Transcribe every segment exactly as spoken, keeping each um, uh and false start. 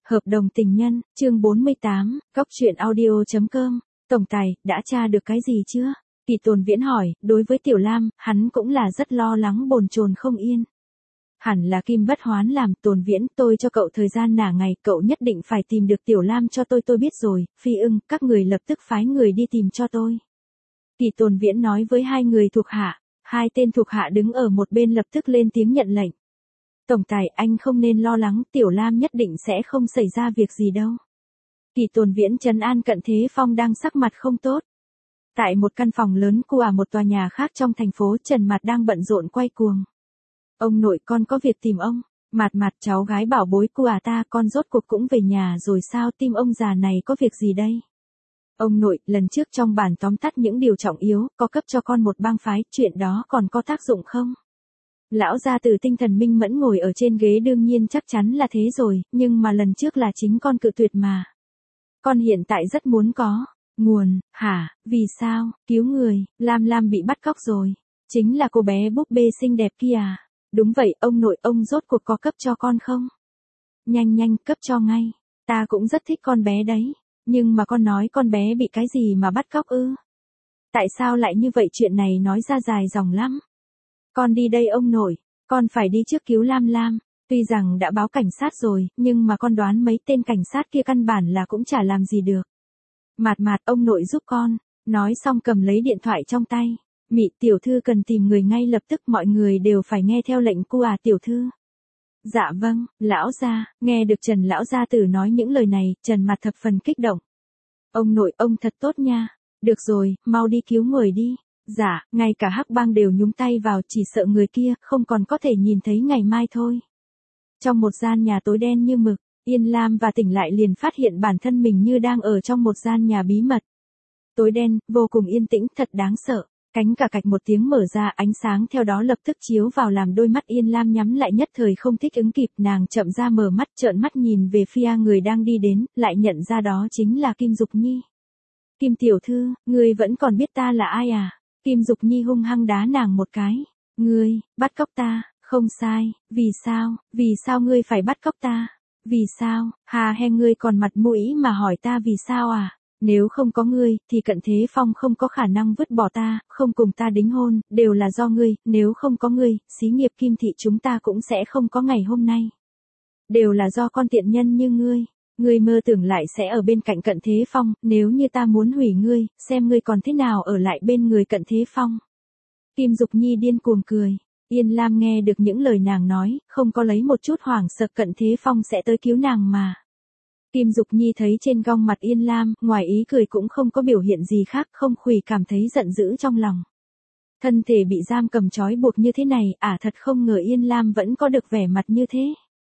Hợp đồng tình nhân, chương bốn mươi tám, góc truyện audio chấm com. Tổng tài, đã tra được cái gì chưa? Kỳ Tồn Viễn hỏi, đối với Tiểu Lam, hắn cũng là rất lo lắng bồn chồn không yên. Hẳn là Kim Bất Hoán làm. Tồn Viễn, tôi cho cậu thời gian nả ngày, cậu nhất định phải tìm được Tiểu Lam cho tôi. Tôi biết rồi. Phi Ưng, các người lập tức phái người đi tìm cho tôi. Kỳ Tồn Viễn nói với hai người thuộc hạ. Hai tên thuộc hạ đứng ở một bên lập tức lên tiếng nhận lệnh. Tổng tài, anh không nên lo lắng, Tiểu Lam nhất định sẽ không xảy ra việc gì đâu. Kỳ Tồn Viễn trấn an Cận Thế Phong đang sắc mặt không tốt. Tại một căn phòng lớn của à một tòa nhà khác trong thành phố, Trần Mạt đang bận rộn quay cuồng. Ông nội, con có việc tìm ông. Mạt Mạt, cháu gái bảo bối của à ta, con rốt cuộc cũng về nhà rồi sao? Tim ông già này có việc gì đây? Ông nội, lần trước trong bản tóm tắt những điều trọng yếu, có cấp cho con một bang phái, chuyện đó còn có tác dụng không? Lão gia tử tinh thần minh mẫn ngồi ở trên ghế, đương nhiên chắc chắn là thế rồi, nhưng mà lần trước là chính con cự tuyệt mà. Con hiện tại rất muốn có. Nguồn, hả, vì sao? Cứu người, Lam Lam bị bắt cóc rồi. Chính là cô bé búp bê xinh đẹp kia à? Đúng vậy, ông nội, ông rốt cuộc có cấp cho con không? Nhanh nhanh, cấp cho ngay. Ta cũng rất thích con bé đấy. Nhưng mà con nói con bé bị cái gì mà bắt cóc ư? Tại sao lại như vậy? Chuyện này nói ra dài dòng lắm. Con đi đây ông nội, con phải đi trước cứu Lam Lam. Tuy rằng đã báo cảnh sát rồi, nhưng mà con đoán mấy tên cảnh sát kia căn bản là cũng chả làm gì được. Mạt Mạt, ông nội giúp con. Nói xong cầm lấy điện thoại trong tay. Mị tiểu thư cần tìm người ngay lập tức, mọi người đều phải nghe theo lệnh của à tiểu thư. Dạ vâng, lão gia. Nghe được Trần lão gia tử nói những lời này, Trần Mạt thập phần kích động. Ông nội, ông thật tốt nha. Được rồi, mau đi cứu người đi. Dạ, ngay cả Hắc Bang đều nhúng tay vào, chỉ sợ người kia không còn có thể nhìn thấy ngày mai thôi. Trong một gian nhà tối đen như mực, Yên Lam và tỉnh lại liền phát hiện bản thân mình như đang ở trong một gian nhà bí mật. Tối đen, vô cùng yên tĩnh, thật đáng sợ. Cánh cả cạch một tiếng mở ra, ánh sáng theo đó lập tức chiếu vào làm đôi mắt Yên Lam nhắm lại, nhất thời không thích ứng kịp, nàng chậm ra mở mắt, trợn mắt nhìn về phía người đang đi đến, lại nhận ra đó chính là Kim Dục Nhi. Kim tiểu thư, ngươi vẫn còn biết ta là ai à? Kim Dục Nhi hung hăng đá nàng một cái. Ngươi, bắt cóc ta, không sai, vì sao, vì sao ngươi phải bắt cóc ta? Vì sao, hà he, ngươi còn mặt mũi mà hỏi ta vì sao à? Nếu không có ngươi, thì Cận Thế Phong không có khả năng vứt bỏ ta, không cùng ta đính hôn, đều là do ngươi, nếu không có ngươi, xí nghiệp Kim thị chúng ta cũng sẽ không có ngày hôm nay. Đều là do con tiện nhân như ngươi. Ngươi mơ tưởng lại sẽ ở bên cạnh Cận Thế Phong, nếu như ta muốn hủy ngươi, xem ngươi còn thế nào ở lại bên người Cận Thế Phong. Kim Dục Nhi điên cuồng cười. Yên Lam nghe được những lời nàng nói, không có lấy một chút hoảng sợ, Cận Thế Phong sẽ tới cứu nàng mà. Kim Dục Nhi thấy trên gương mặt Yên Lam, ngoài ý cười cũng không có biểu hiện gì khác, không khủy cảm thấy giận dữ trong lòng. Thân thể bị giam cầm trói buộc như thế này, à thật không ngờ Yên Lam vẫn có được vẻ mặt như thế.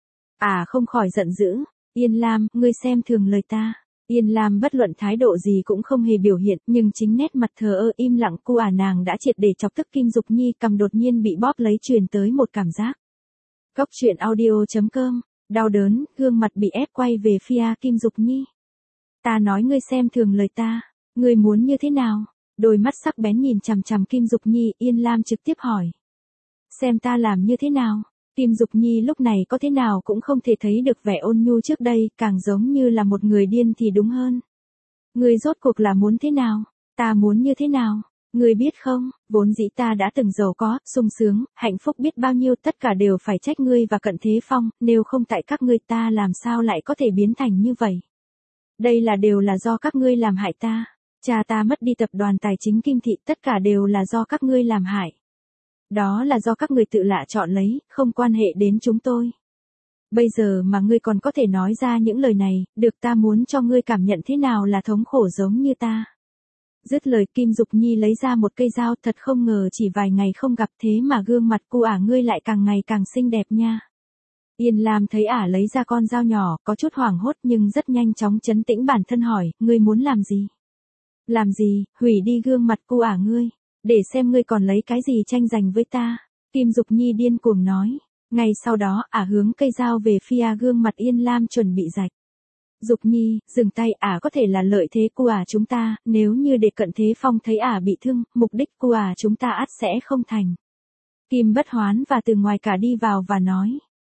À không khỏi giận dữ. Yên Lam, ngươi xem thường lời ta. Yên Lam bất luận thái độ gì cũng không hề biểu hiện, nhưng chính nét mặt thờ ơ im lặng của à nàng đã triệt để chọc tức Kim Dục Nhi, cầm đột nhiên bị bóp lấy, truyền tới một cảm giác. Góc truyện audio chấm com. Đau đớn, gương mặt bị ép quay về phía Kim Dục Nhi. Ta nói ngươi xem thường lời ta, ngươi muốn như thế nào? Đôi mắt sắc bén nhìn chằm chằm Kim Dục Nhi, Yên Lam trực tiếp hỏi. Xem ta làm như thế nào? Kim Dục Nhi lúc này có thế nào cũng không thể thấy được vẻ ôn nhu trước đây, càng giống như là một người điên thì đúng hơn. Ngươi rốt cuộc là muốn thế nào? Ta muốn như thế nào? Ngươi biết không, vốn dĩ ta đã từng giàu có, sung sướng, hạnh phúc biết bao nhiêu, tất cả đều phải trách ngươi và Cận Thế Phong, nếu không tại các ngươi ta làm sao lại có thể biến thành như vậy. Đây là đều là do các ngươi làm hại ta. Cha ta mất đi tập đoàn tài chính Kim thị, tất cả đều là do các ngươi làm hại. Đó là do các người tự lạ chọn lấy, không quan hệ đến chúng tôi. Bây giờ mà ngươi còn có thể nói ra những lời này, được, ta muốn cho ngươi cảm nhận thế nào là thống khổ giống như ta. Dứt lời, Kim Dục Nhi lấy ra một cây dao, thật không ngờ chỉ vài ngày không gặp thế mà gương mặt của ả ngươi lại càng ngày càng xinh đẹp nha. Yên Lam thấy ả lấy ra con dao nhỏ, có chút hoảng hốt nhưng rất nhanh chóng trấn tĩnh bản thân hỏi, ngươi muốn làm gì? Làm gì, hủy đi gương mặt của ả ngươi. Để xem ngươi còn lấy cái gì tranh giành với ta. Kim Dục Nhi điên cuồng nói. Ngay sau đó, ả hướng cây dao về phía gương mặt Yên Lam chuẩn bị rạch. Dục Nhi, dừng tay, ả có thể là lợi thế của ả chúng ta, nếu như để Cận Thế Phong thấy ả bị thương, mục đích của ả chúng ta ắt sẽ không thành. Kim Bất Hoán và từ ngoài cả đi vào và nói.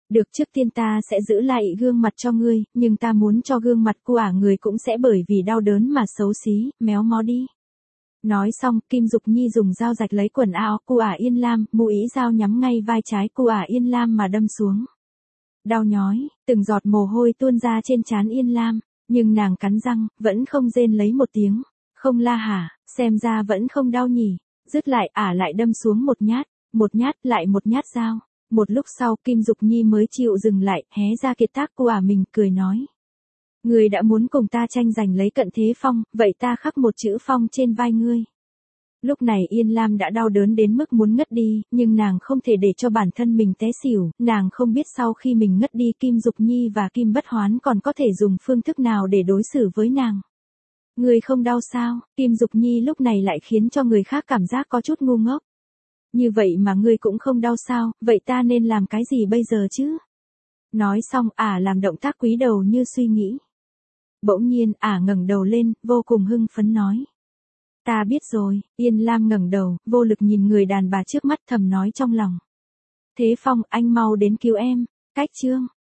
Được, trước tiên ta sẽ giữ lại gương mặt cho ngươi, nhưng ta muốn cho gương mặt của ả người cũng sẽ bởi vì đau đớn mà xấu xí, méo mó đi. Nói xong, Kim Dục Nhi dùng dao rạch lấy quần áo của ả Yên Lam, mũi dao nhắm ngay vai trái của ả Yên Lam mà đâm xuống. Đau nhói, từng giọt mồ hôi tuôn ra trên trán Yên Lam, nhưng nàng cắn răng, vẫn không rên lấy một tiếng. Không la hả, xem ra vẫn không đau nhỉ. Dứt lại, ả lại đâm xuống một nhát, một nhát, lại một nhát dao. Một lúc sau, Kim Dục Nhi mới chịu dừng lại, hé ra kiệt tác của ả mình, cười nói. Ngươi đã muốn cùng ta tranh giành lấy cận thế phong, vậy ta khắc một chữ phong trên vai ngươi. Lúc này Yên Lam đã đau đớn đến mức muốn ngất đi, nhưng nàng không thể để cho bản thân mình té xỉu, nàng không biết sau khi mình ngất đi Kim Dục Nhi và Kim Bất Hoán còn có thể dùng phương thức nào để đối xử với nàng. Ngươi không đau sao? Kim Dục Nhi lúc này lại khiến cho người khác cảm giác có chút ngu ngốc. Như vậy mà ngươi cũng không đau sao, vậy ta nên làm cái gì bây giờ chứ? Nói xong, ả làm động tác cúi đầu như suy nghĩ. Bỗng nhiên, ả ngẩng đầu lên, vô cùng hưng phấn nói. Ta biết rồi. Yên Lam ngẩng đầu, vô lực nhìn người đàn bà trước mắt, thầm nói trong lòng. Thế Phong, anh mau đến cứu em. Cách chương